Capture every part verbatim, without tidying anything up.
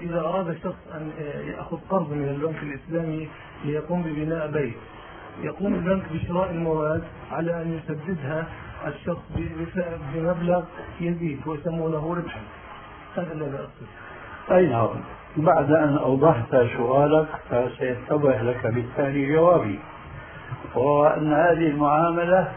إذا أراد الشخص أن يأخذ قرض من البنك الإسلامي ليقوم ببناء بيت، يقوم البنك بشراء المواد على أن يسددها الشخص بمبلغ يزيد ويسمونه ربحا. هذا الذي أقصد. أي نعم. بعد أن أوضحت سؤالك فسيتضح لك بالتالي جوابي، وهو أن هذه المعاملة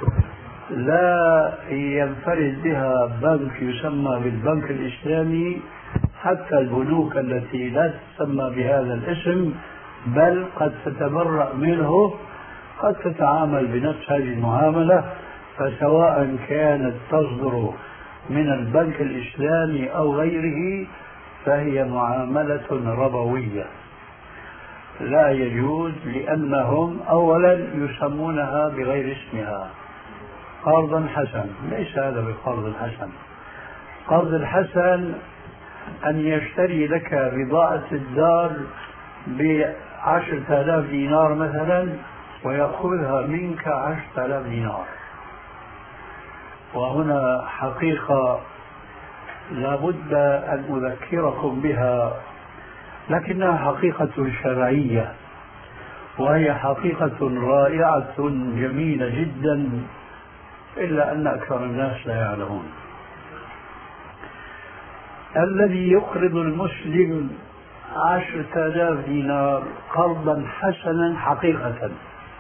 لا ينفرد بها بنك يسمى بالبنك الإسلامي، حتى البنوك التي لا تسمى بهذا الاسم بل قد تتبرأ منه قد تتعامل بنفس هذه المعاملة، فسواء كانت تصدر من البنك الإسلامي أو غيره فهي معاملة ربوية لا يجوز، لأنهم أولا يسمونها بغير اسمها قرضا حسن. ليس هذا بالقرض الحسن. قرض الحسن أن يشتري لك بضاعة الدار بعشرة آلاف دينار مثلا ويأخذها منك عشرة آلاف دينار، وهنا حقيقة لابد أن أذكركم بها، لكنها حقيقة شرعية وهي حقيقة رائعة جميلة جدا، إلا أن أكثر الناس لا يعلمون. الذي يقرض المسلم عشرة آلاف دينار قرضا حسنا حقيقة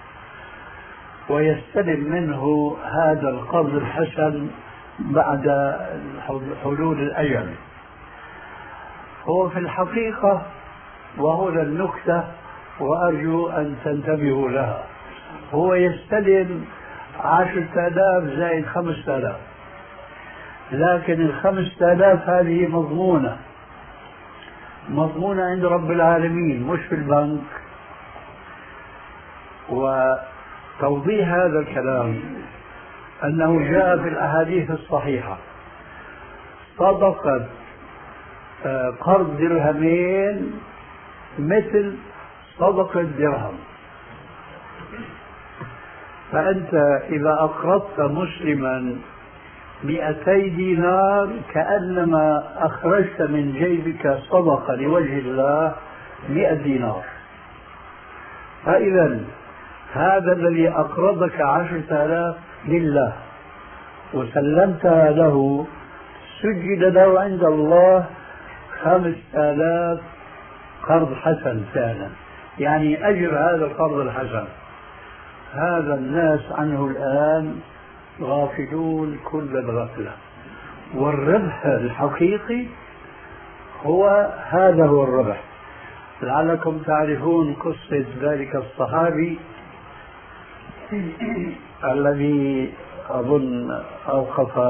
ويستلم منه هذا القرض الحسن بعد حلول الأجل، هو في الحقيقة، وهو النكتة وأرجو أن تنتبهوا لها، هو يستلم عشرة آلاف زائد خمسة آلاف، لكن الخمسة آلاف هذه مضمونة مضمونة عند رب العالمين مش في البنك. وتوضيح هذا الكلام أنه جاء في الأحاديث الصحيحة صدقة قرض درهمين مثل صدقة درهم، فأنت إذا أقرضت مسلما مئتي دينار كأنما أخرجت من جيبك صدقة لوجه الله مئة دينار. فإذا هذا الذي أقرضك عشرة آلاف لله وسلمتها له سجل له عند الله خمس آلاف قرض حسن فعلا، يعني أجر هذا القرض الحسن. هذا الناس عنه الآن غافلون كل الغفلة، والربح الحقيقي هو هذا هو الربح. لعلكم تعرفون قصة ذلك الصحابي الذي أظن أوقف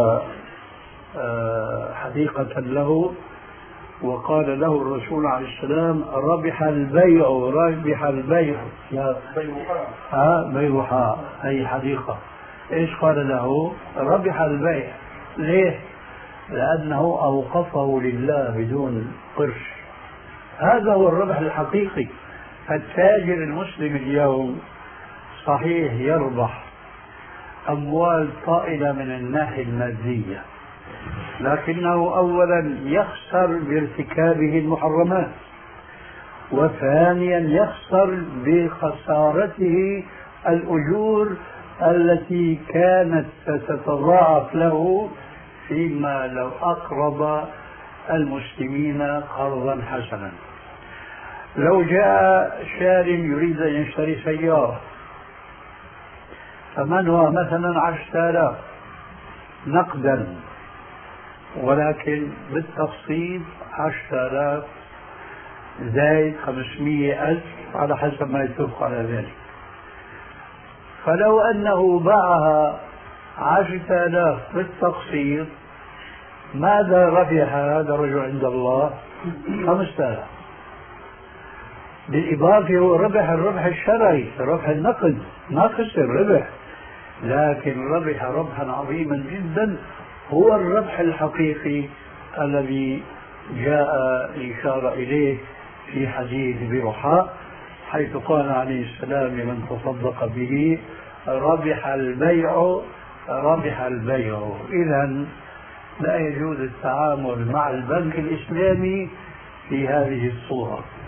حديقة له وقال له الرسول عليه السلام ربح البيع ربح البيع يا ها بيعها أي حديقة. إيش قال له؟ ربح البيع. ليه؟ لأنه أوقفه لله بدون قرش. هذا هو الربح الحقيقي. التاجر المسلم اليوم صحيح يربح أموال طائلة من الناحية المادية، لكنه أولا يخسر بارتكابه المحرمات، وثانيا يخسر بخسارته الأجور التي كانت ستتضاعف له فيما لو أقرض المسلمين قرضا حسنا. لو جاء شارٍ يريد أن يشتري سيارة ثمنها مثلا عشرة آلاف نقدا، ولكن بالتقسيط عشرة آلاف زائد خمسمائة ألف على حسب ما يتفق على ذلك. فلو أنه باعها عشرة آلاف بالتقسيط ماذا ربح هذا الرجل عند الله؟ خمسة آلاف. بالإضافة هو ربح الربح الشرعي، ربح النقد، ما خسر ربح، لكن ربح ربحا عظيما جدا، هو الربح الحقيقي الذي جاء الإشارة إليه في حديث برحاء، حيث قال عليه السلام لمن تصدق به ربح البيع ربح البيع. إذن لا يجوز التعامل مع البنك الإسلامي في هذه الصورة.